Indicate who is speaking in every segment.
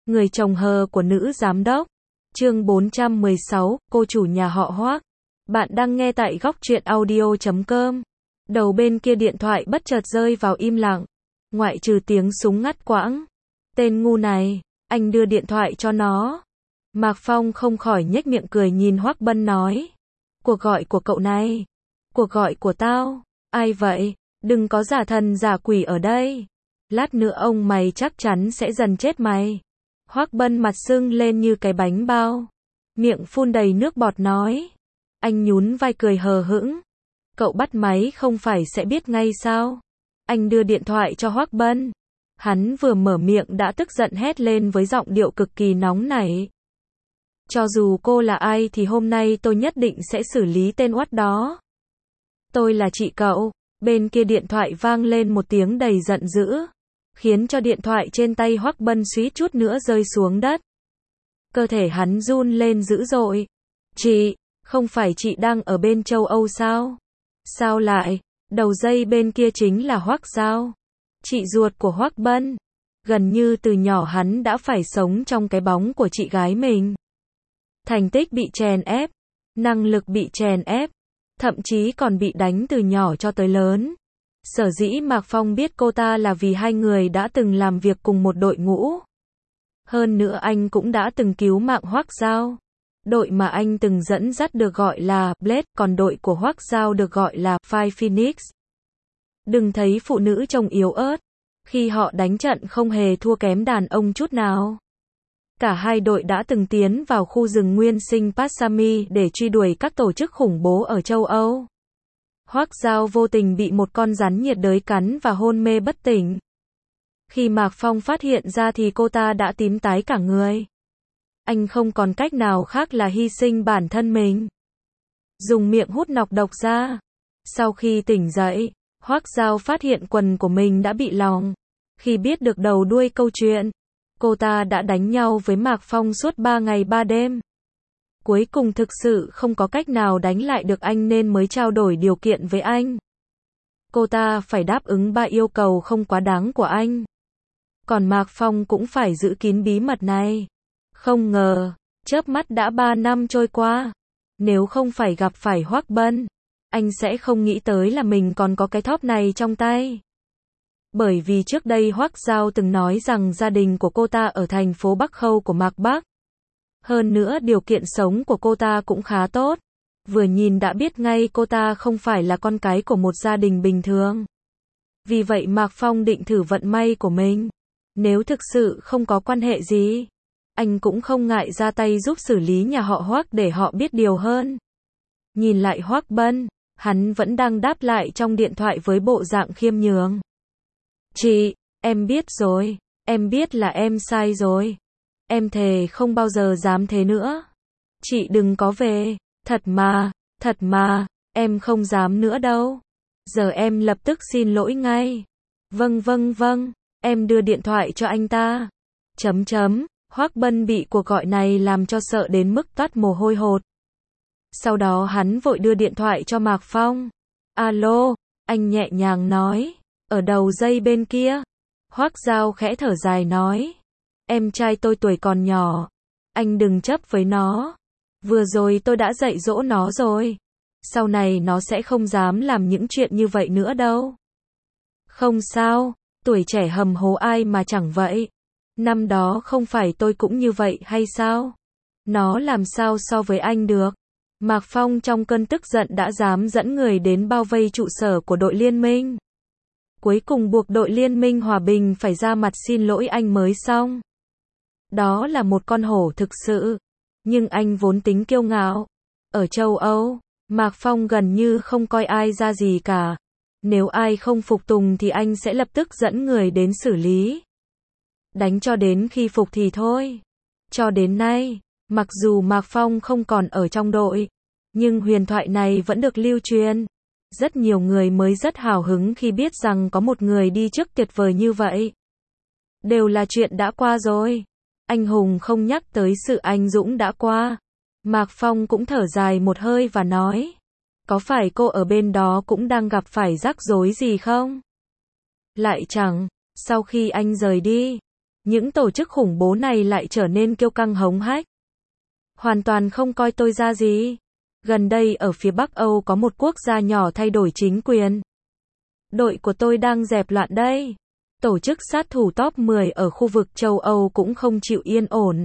Speaker 1: Người chồng hờ của nữ giám đốc. Chương 416, cô chủ nhà họ Hoác. Bạn đang nghe tại góc truyện audio.com. Đầu bên kia điện thoại bất chợt rơi vào im lặng. Ngoại trừ tiếng súng ngắt quãng. Tên ngu này, anh đưa điện thoại cho nó. Mạc Phong không khỏi nhếch miệng cười nhìn Hoác Bân nói. Cuộc gọi của cậu này. Cuộc gọi của tao. Ai vậy? Đừng có giả thần giả quỷ ở đây. Lát nữa ông mày chắc chắn sẽ dần chết mày. Hoác Bân mặt sưng lên như cái bánh bao. Miệng phun đầy nước bọt nói. Anh nhún vai cười hờ hững. Cậu bắt máy không phải sẽ biết ngay sao? Anh đưa điện thoại cho Hoác Bân. Hắn vừa mở miệng đã tức giận hét lên với giọng điệu cực kỳ nóng nảy. Cho dù cô là ai thì hôm nay tôi nhất định sẽ xử lý tên oắt đó. Tôi là chị cậu. Bên kia điện thoại vang lên một tiếng đầy giận dữ, khiến cho điện thoại trên tay Hoác Bân suýt chút nữa rơi xuống đất. Cơ thể hắn run lên dữ dội. Chị, không phải chị đang ở bên châu Âu sao? Sao lại? Đầu dây bên kia chính là Hoác Giao, chị ruột của Hoác Bân. Gần như từ nhỏ hắn đã phải sống trong cái bóng của chị gái mình. Thành tích bị chèn ép, năng lực bị chèn ép, thậm chí còn bị đánh từ nhỏ cho tới lớn. Sở dĩ Mạc Phong biết cô ta là vì hai người đã từng làm việc cùng một đội ngũ. Hơn nữa anh cũng đã từng cứu mạng Hoác Giao. Đội mà anh từng dẫn dắt được gọi là Blade, còn đội của Hoác Giao được gọi là Fire Phoenix. Đừng thấy phụ nữ trông yếu ớt. Khi họ đánh trận không hề thua kém đàn ông chút nào. Cả hai đội đã từng tiến vào khu rừng nguyên sinh Passami để truy đuổi các tổ chức khủng bố ở châu Âu. Hoác Giao vô tình bị một con rắn nhiệt đới cắn và hôn mê bất tỉnh. Khi Mạc Phong phát hiện ra thì cô ta đã tím tái cả người. Anh không còn cách nào khác là hy sinh bản thân mình. Dùng miệng hút nọc độc ra. Sau khi tỉnh dậy, Hoác Giao phát hiện quần của mình đã bị lỏng. Khi biết được đầu đuôi câu chuyện, cô ta đã đánh nhau với Mạc Phong suốt 3 ngày 3 đêm. Cuối cùng thực sự không có cách nào đánh lại được anh nên mới trao đổi điều kiện với anh. Cô ta phải đáp ứng 3 yêu cầu không quá đáng của anh. Còn Mạc Phong cũng phải giữ kín bí mật này. Không ngờ, chớp mắt đã 3 năm trôi qua. Nếu không phải gặp phải Hoác Bân, anh sẽ không nghĩ tới là mình còn có cái thóp này trong tay. Bởi vì trước đây Hoác Giao từng nói rằng gia đình của cô ta ở thành phố Bắc Khâu của Mạc Bắc. Hơn nữa điều kiện sống của cô ta cũng khá tốt. Vừa nhìn đã biết ngay cô ta không phải là con cái của một gia đình bình thường. Vì vậy Mạc Phong định thử vận may của mình. Nếu thực sự không có quan hệ gì, anh cũng không ngại ra tay giúp xử lý nhà họ Hoác để họ biết điều hơn. Nhìn lại Hoác Bân, hắn vẫn đang đáp lại trong điện thoại với bộ dạng khiêm nhường. Chị, em biết rồi, em biết là em sai rồi. Em thề không bao giờ dám thế nữa. Chị đừng có về, thật mà, em không dám nữa đâu. Giờ em lập tức xin lỗi ngay. Vâng, em đưa điện thoại cho anh ta. Hoác Bân bị cuộc gọi này làm cho sợ đến mức toát mồ hôi hột. Sau đó hắn vội đưa điện thoại cho Mạc Phong. Alo, anh nhẹ nhàng nói. Ở đầu dây bên kia. Hoác Giao khẽ thở dài nói. Em trai tôi tuổi còn nhỏ. Anh đừng chấp với nó. Vừa rồi tôi đã dạy dỗ nó rồi. Sau này nó sẽ không dám làm những chuyện như vậy nữa đâu. Không sao, tuổi trẻ hầm hố ai mà chẳng vậy. Năm đó không phải tôi cũng như vậy hay sao? Nó làm sao so với anh được? Mạc Phong trong cơn tức giận đã dám dẫn người đến bao vây trụ sở của đội liên minh. Cuối cùng buộc đội liên minh hòa bình phải ra mặt xin lỗi anh mới xong. Đó là một con hổ thực sự. Nhưng anh vốn tính kiêu ngạo. Ở châu Âu, Mạc Phong gần như không coi ai ra gì cả. Nếu ai không phục tùng thì anh sẽ lập tức dẫn người đến xử lý. Đánh cho đến khi phục thì thôi. Cho đến nay, mặc dù Mạc Phong không còn ở trong đội, nhưng huyền thoại này vẫn được lưu truyền. Rất nhiều người mới rất hào hứng khi biết rằng có một người đi trước tuyệt vời như vậy. Đều là chuyện đã qua rồi. Anh hùng không nhắc tới sự anh dũng đã qua. Mạc Phong cũng thở dài một hơi và nói. Có phải cô ở bên đó cũng đang gặp phải rắc rối gì không? Lại chẳng. Sau khi anh rời đi, Những tổ chức khủng bố này lại trở nên kiêu căng hống hách. Hoàn toàn không coi tôi ra gì. Gần đây ở phía Bắc Âu có một quốc gia nhỏ thay đổi chính quyền. Đội của tôi đang dẹp loạn đây. Tổ chức sát thủ top 10 ở khu vực châu Âu cũng không chịu yên ổn.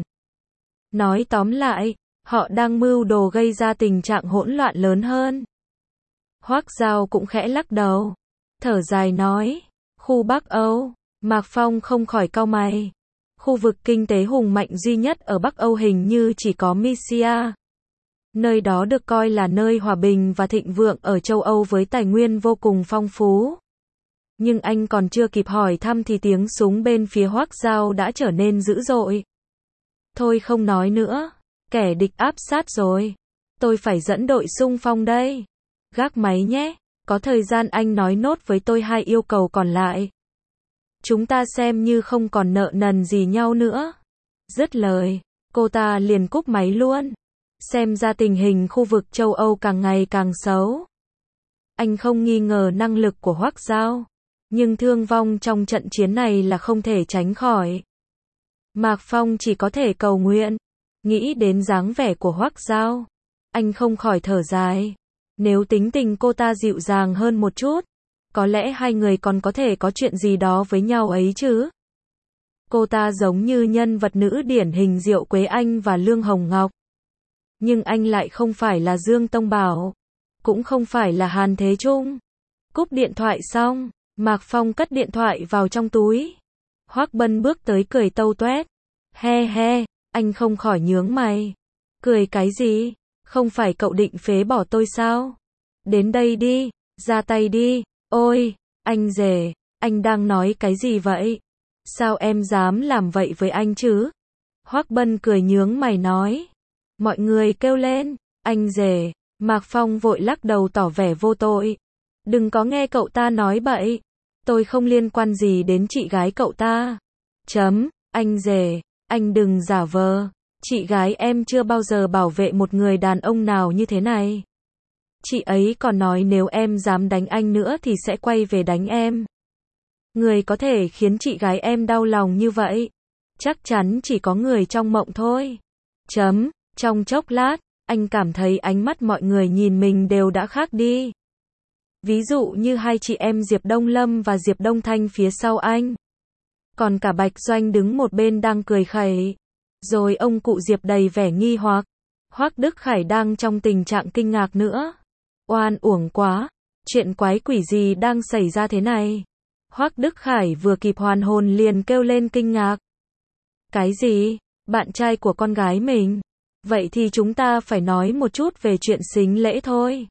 Speaker 1: Nói tóm lại, họ đang mưu đồ gây ra tình trạng hỗn loạn lớn hơn. Hoắc Giao cũng khẽ lắc đầu. Thở dài nói, khu Bắc Âu, Mạc Phong không khỏi cau mày. Khu vực kinh tế hùng mạnh duy nhất ở Bắc Âu hình như chỉ có Misia. Nơi đó được coi là nơi hòa bình và thịnh vượng ở châu Âu với tài nguyên vô cùng phong phú. Nhưng anh còn chưa kịp hỏi thăm thì tiếng súng bên phía Hoắc Giao đã trở nên dữ dội. Thôi không nói nữa, kẻ địch áp sát rồi. Tôi phải dẫn đội xung phong đây. Gác máy nhé, có thời gian anh nói nốt với tôi 2 yêu cầu còn lại. Chúng ta xem như không còn nợ nần gì nhau nữa. Dứt lời, cô ta liền cúp máy luôn. Xem ra tình hình khu vực châu Âu càng ngày càng xấu. Anh không nghi ngờ năng lực của Hoắc Giao, nhưng thương vong trong trận chiến này là không thể tránh khỏi. Mạc Phong chỉ có thể cầu nguyện. Nghĩ đến dáng vẻ của Hoắc Giao, anh không khỏi thở dài. Nếu tính tình cô ta dịu dàng hơn một chút, có lẽ hai người còn có thể có chuyện gì đó với nhau ấy chứ. Cô ta giống như nhân vật nữ điển hình Diệu Quế Anh và Lương Hồng Ngọc. Nhưng anh lại không phải là Dương Tông Bảo, cũng không phải là Hàn Thế Trung. Cúp điện thoại xong, Mạc Phong cất điện thoại vào trong túi. Hoắc Bân bước tới cười tâu toét. He he, anh không khỏi nhướng mày. Cười cái gì? Không phải cậu định phế bỏ tôi sao? Đến đây đi, ra tay đi. Ôi, anh rể, anh đang nói cái gì vậy? Sao em dám làm vậy với anh chứ? Hoắc Bân cười nhướng mày nói. Mọi người kêu lên, anh rể. Mạc Phong vội lắc đầu tỏ vẻ vô tội. Đừng có nghe cậu ta nói bậy. Tôi không liên quan gì đến chị gái cậu ta. Anh rể, anh đừng giả vờ. Chị gái em chưa bao giờ bảo vệ một người đàn ông nào như thế này. Chị ấy còn nói nếu em dám đánh anh nữa thì sẽ quay về đánh em. Người có thể khiến chị gái em đau lòng như vậy, chắc chắn chỉ có người trong mộng thôi. Trong chốc lát, anh cảm thấy ánh mắt mọi người nhìn mình đều đã khác đi. Ví dụ như hai chị em Diệp Đông Lâm và Diệp Đông Thanh phía sau anh. Còn cả Bạch Doanh đứng một bên đang cười khẩy. Rồi ông cụ Diệp đầy vẻ nghi hoặc. Hoắc Đức Khải đang trong tình trạng kinh ngạc nữa. Oan uổng quá, chuyện quái quỷ gì đang xảy ra thế này? Hoắc Đức Khải vừa kịp hoàn hồn liền kêu lên kinh ngạc. Cái gì? Bạn trai của con gái mình? Vậy thì chúng ta phải nói một chút về chuyện sính lễ thôi.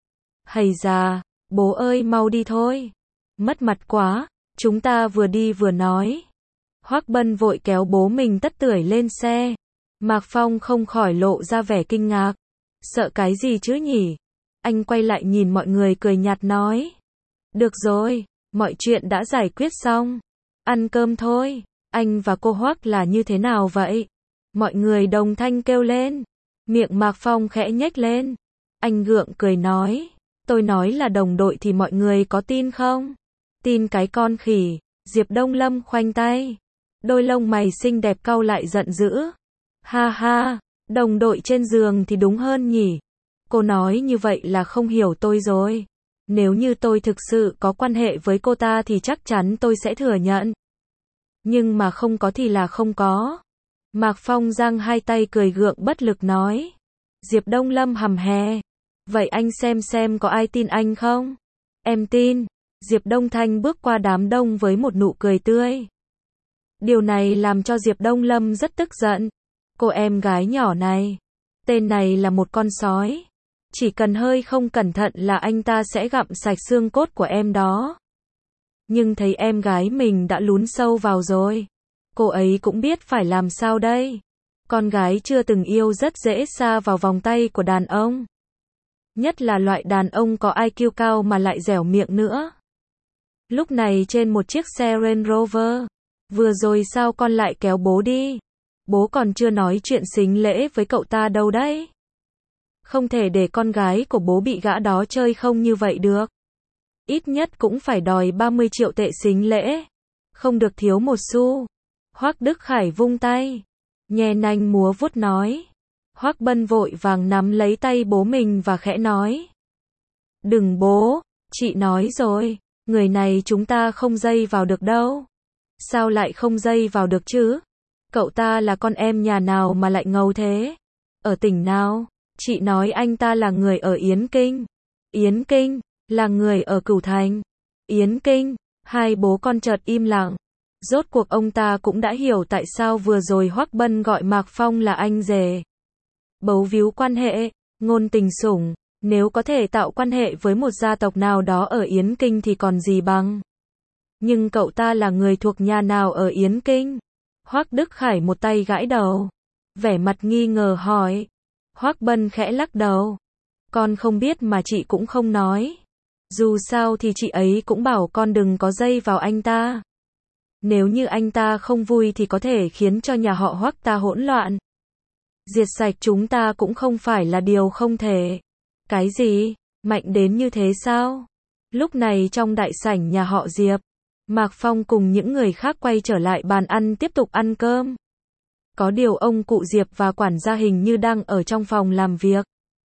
Speaker 1: Hầy già, bố ơi mau đi thôi. Mất mặt quá, chúng ta vừa đi vừa nói. Hoắc Bân vội kéo bố mình tất tưởi lên xe. Mạc Phong không khỏi lộ ra vẻ kinh ngạc. Sợ cái gì chứ nhỉ? Anh quay lại nhìn mọi người cười nhạt nói. Được rồi, mọi chuyện đã giải quyết xong. Ăn cơm thôi. Anh và cô Hoắc là như thế nào vậy? Mọi người đồng thanh kêu lên. Miệng Mạc Phong khẽ nhếch lên. Anh gượng cười nói. Tôi nói là đồng đội thì mọi người có tin không? Tin cái con khỉ. Diệp Đông Lâm khoanh tay. Đôi lông mày xinh đẹp cau lại giận dữ. Ha ha, đồng đội trên giường thì đúng hơn nhỉ. Cô nói như vậy là không hiểu tôi rồi. Nếu như tôi thực sự có quan hệ với cô ta thì chắc chắn tôi sẽ thừa nhận. Nhưng mà không có thì là không có. Mạc Phong giang hai tay cười gượng bất lực nói. Diệp Đông Lâm hầm hè. Vậy anh xem có ai tin anh không? Em tin. Diệp Đông Thanh bước qua đám đông với một nụ cười tươi. Điều này làm cho Diệp Đông Lâm rất tức giận. Cô em gái nhỏ này. Tên này là một con sói. Chỉ cần hơi không cẩn thận là anh ta sẽ gặm sạch xương cốt của em đó. Nhưng thấy em gái mình đã lún sâu vào rồi. Cô ấy cũng biết phải làm sao đây. Con gái chưa từng yêu rất dễ sa vào vòng tay của đàn ông. Nhất là loại đàn ông có IQ cao mà lại dẻo miệng nữa. Lúc này trên một chiếc xe Range Rover. Vừa rồi sao con lại kéo bố đi? Bố còn chưa nói chuyện sính lễ với cậu ta đâu đấy. Không thể để con gái của bố bị gã đó chơi không như vậy được. Ít nhất cũng phải đòi 30 triệu tệ sính lễ. Không được thiếu một xu. Hoắc Đức Khải vung tay, nhe nanh múa vuốt nói. Hoắc Bân vội vàng nắm lấy tay bố mình và khẽ nói. Đừng bố, chị nói rồi, người này chúng ta không dây vào được đâu. Sao lại không dây vào được chứ? Cậu ta là con em nhà nào mà lại ngầu thế? Ở tỉnh nào? Chị nói anh ta là người ở Yến Kinh. Yến Kinh, là người ở Cửu Thành. Yến Kinh, hai bố con chợt im lặng. Rốt cuộc ông ta cũng đã hiểu tại sao vừa rồi Hoắc Bân gọi Mạc Phong là anh rể. Bấu víu quan hệ, ngôn tình sủng, nếu có thể tạo quan hệ với một gia tộc nào đó ở Yến Kinh thì còn gì bằng. Nhưng cậu ta là người thuộc nhà nào ở Yến Kinh? Hoắc Đức Khải một tay gãi đầu, vẻ mặt nghi ngờ hỏi. Hoắc Bân khẽ lắc đầu. Con không biết mà chị cũng không nói. Dù sao thì chị ấy cũng bảo con đừng có dây vào anh ta. Nếu như anh ta không vui thì có thể khiến cho nhà họ Hoắc ta hỗn loạn. Diệt sạch chúng ta cũng không phải là điều không thể. Cái gì? Mạnh đến như thế sao? Lúc này trong đại sảnh nhà họ Diệp, Mạc Phong cùng những người khác quay trở lại bàn ăn tiếp tục ăn cơm. Có điều ông cụ Diệp và quản gia hình như đang ở trong phòng làm việc.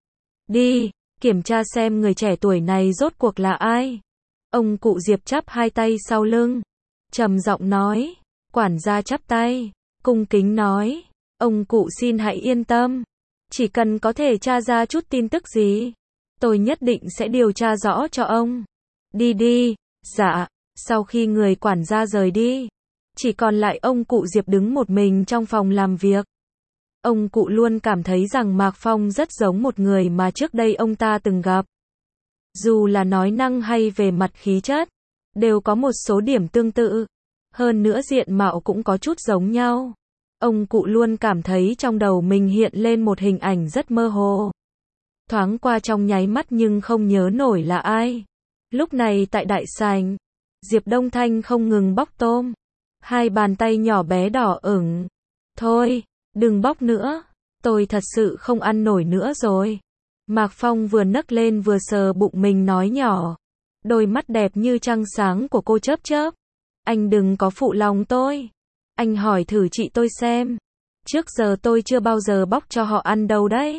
Speaker 1: Đi, kiểm tra xem người trẻ tuổi này rốt cuộc là ai. Ông cụ Diệp chắp hai tay sau lưng, trầm giọng nói. Quản gia chắp tay, cung kính nói. Ông cụ xin hãy yên tâm. Chỉ cần có thể tra ra chút tin tức gì, tôi nhất định sẽ điều tra rõ cho ông. Đi đi. Dạ. Sau khi người quản gia rời đi, chỉ còn lại ông cụ Diệp đứng một mình trong phòng làm việc. Ông cụ luôn cảm thấy rằng Mạc Phong rất giống một người mà trước đây ông ta từng gặp. Dù là nói năng hay về mặt khí chất, đều có một số điểm tương tự. Hơn nữa diện mạo cũng có chút giống nhau. Ông cụ luôn cảm thấy trong đầu mình hiện lên một hình ảnh rất mơ hồ. Thoáng qua trong nháy mắt nhưng không nhớ nổi là ai. Lúc này tại đại sảnh, Diệp Đông Thanh không ngừng bóc tôm. Hai bàn tay nhỏ bé đỏ ửng. Thôi, đừng bóc nữa. Tôi thật sự không ăn nổi nữa rồi. Mạc Phong vừa nấc lên vừa sờ bụng mình nói nhỏ. Đôi mắt đẹp như trăng sáng của cô chớp chớp. Anh đừng có phụ lòng tôi. Anh hỏi thử chị tôi xem. Trước giờ tôi chưa bao giờ bóc cho họ ăn đâu đấy.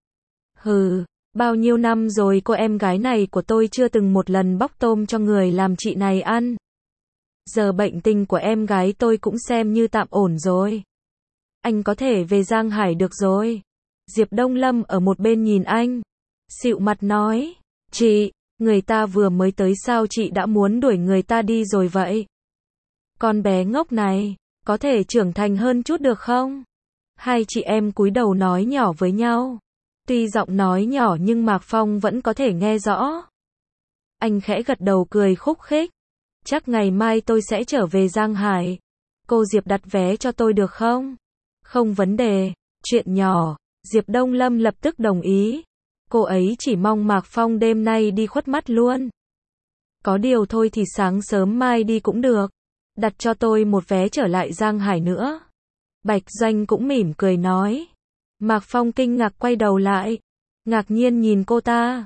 Speaker 1: Hừ, bao nhiêu năm rồi cô em gái này của tôi chưa từng một lần bóc tôm cho người làm chị này ăn. Giờ bệnh tình của em gái tôi cũng xem như tạm ổn rồi. Anh có thể về Giang Hải được rồi. Diệp Đông Lâm ở một bên nhìn anh, xịu mặt nói. Chị, người ta vừa mới tới sao chị đã muốn đuổi người ta đi rồi vậy? Con bé ngốc này, có thể trưởng thành hơn chút được không? Hai chị em cúi đầu nói nhỏ với nhau. Tuy giọng nói nhỏ nhưng Mạc Phong vẫn có thể nghe rõ. Anh khẽ gật đầu cười khúc khích. Chắc ngày mai tôi sẽ trở về Giang Hải. Cô Diệp đặt vé cho tôi được không? Không vấn đề, chuyện nhỏ. Diệp Đông Lâm lập tức đồng ý. Cô ấy chỉ mong Mạc Phong đêm nay đi khuất mắt luôn. Có điều thôi thì sáng sớm mai đi cũng được. Đặt cho tôi một vé trở lại Giang Hải nữa. Bạch Doanh cũng mỉm cười nói. Mạc Phong kinh ngạc quay đầu lại, ngạc nhiên nhìn cô ta.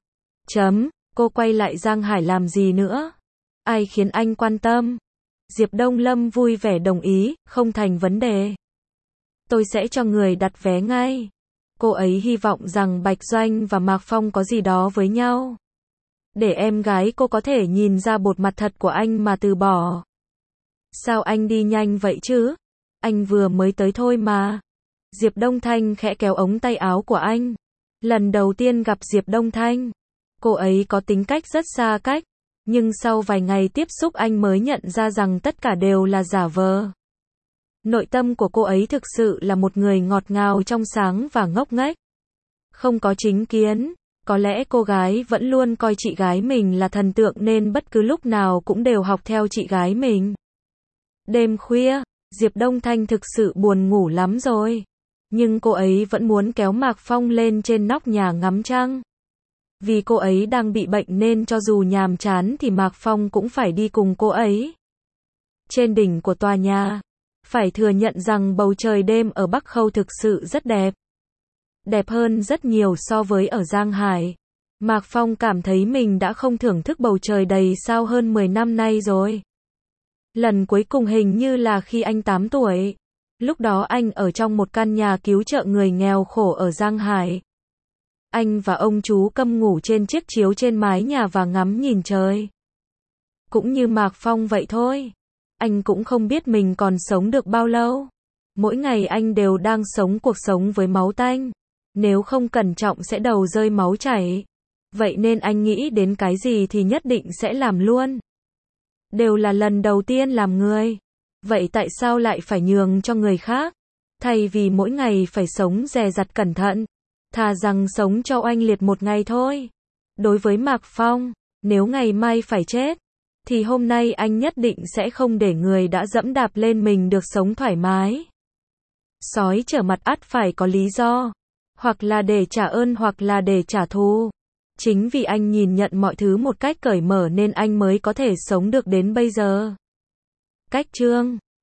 Speaker 1: Cô quay lại Giang Hải làm gì nữa? Ai khiến anh quan tâm? Diệp Đông Lâm vui vẻ đồng ý, không thành vấn đề. Tôi sẽ cho người đặt vé ngay. Cô ấy hy vọng rằng Bạch Doanh và Mạc Phong có gì đó với nhau. Để em gái cô có thể nhìn ra bột mặt thật của anh mà từ bỏ. Sao anh đi nhanh vậy chứ? Anh vừa mới tới thôi mà. Diệp Đông Thanh khẽ kéo ống tay áo của anh. Lần đầu tiên gặp Diệp Đông Thanh, cô ấy có tính cách rất xa cách, nhưng sau vài ngày tiếp xúc anh mới nhận ra rằng tất cả đều là giả vờ. Nội tâm của cô ấy thực sự là một người ngọt ngào trong sáng và ngốc nghếch. Không có chính kiến, có lẽ cô gái vẫn luôn coi chị gái mình là thần tượng nên bất cứ lúc nào cũng đều học theo chị gái mình. Đêm khuya, Diệp Đông Thanh thực sự buồn ngủ lắm rồi. Nhưng cô ấy vẫn muốn kéo Mạc Phong lên trên nóc nhà ngắm trăng. Vì cô ấy đang bị bệnh nên cho dù nhàm chán thì Mạc Phong cũng phải đi cùng cô ấy. Trên đỉnh của tòa nhà, phải thừa nhận rằng bầu trời đêm ở Bắc Khâu thực sự rất đẹp. Đẹp hơn rất nhiều so với ở Giang Hải. Mạc Phong cảm thấy mình đã không thưởng thức bầu trời đầy sao hơn 10 năm nay rồi. Lần cuối cùng hình như là khi anh 8 tuổi. Lúc đó anh ở trong một căn nhà cứu trợ người nghèo khổ ở Giang Hải. Anh và ông chú Câm ngủ trên chiếc chiếu trên mái nhà và ngắm nhìn trời. Cũng như Mạc Phong vậy thôi. Anh cũng không biết mình còn sống được bao lâu. Mỗi ngày anh đều đang sống cuộc sống với máu tanh. Nếu không cẩn trọng sẽ đầu rơi máu chảy. Vậy nên anh nghĩ đến cái gì thì nhất định sẽ làm luôn. Đều là lần đầu tiên làm người. Vậy tại sao lại phải nhường cho người khác? Thay vì mỗi ngày phải sống dè dặt cẩn thận, thà rằng sống cho oanh liệt một ngày thôi. Đối với Mạc Phong, nếu ngày mai phải chết, thì hôm nay anh nhất định sẽ không để người đã dẫm đạp lên mình được sống thoải mái. Sói trở mặt ắt phải có lý do, hoặc là để trả ơn hoặc là để trả thù. Chính vì anh nhìn nhận mọi thứ một cách cởi mở nên anh mới có thể sống được đến bây giờ. Cách chương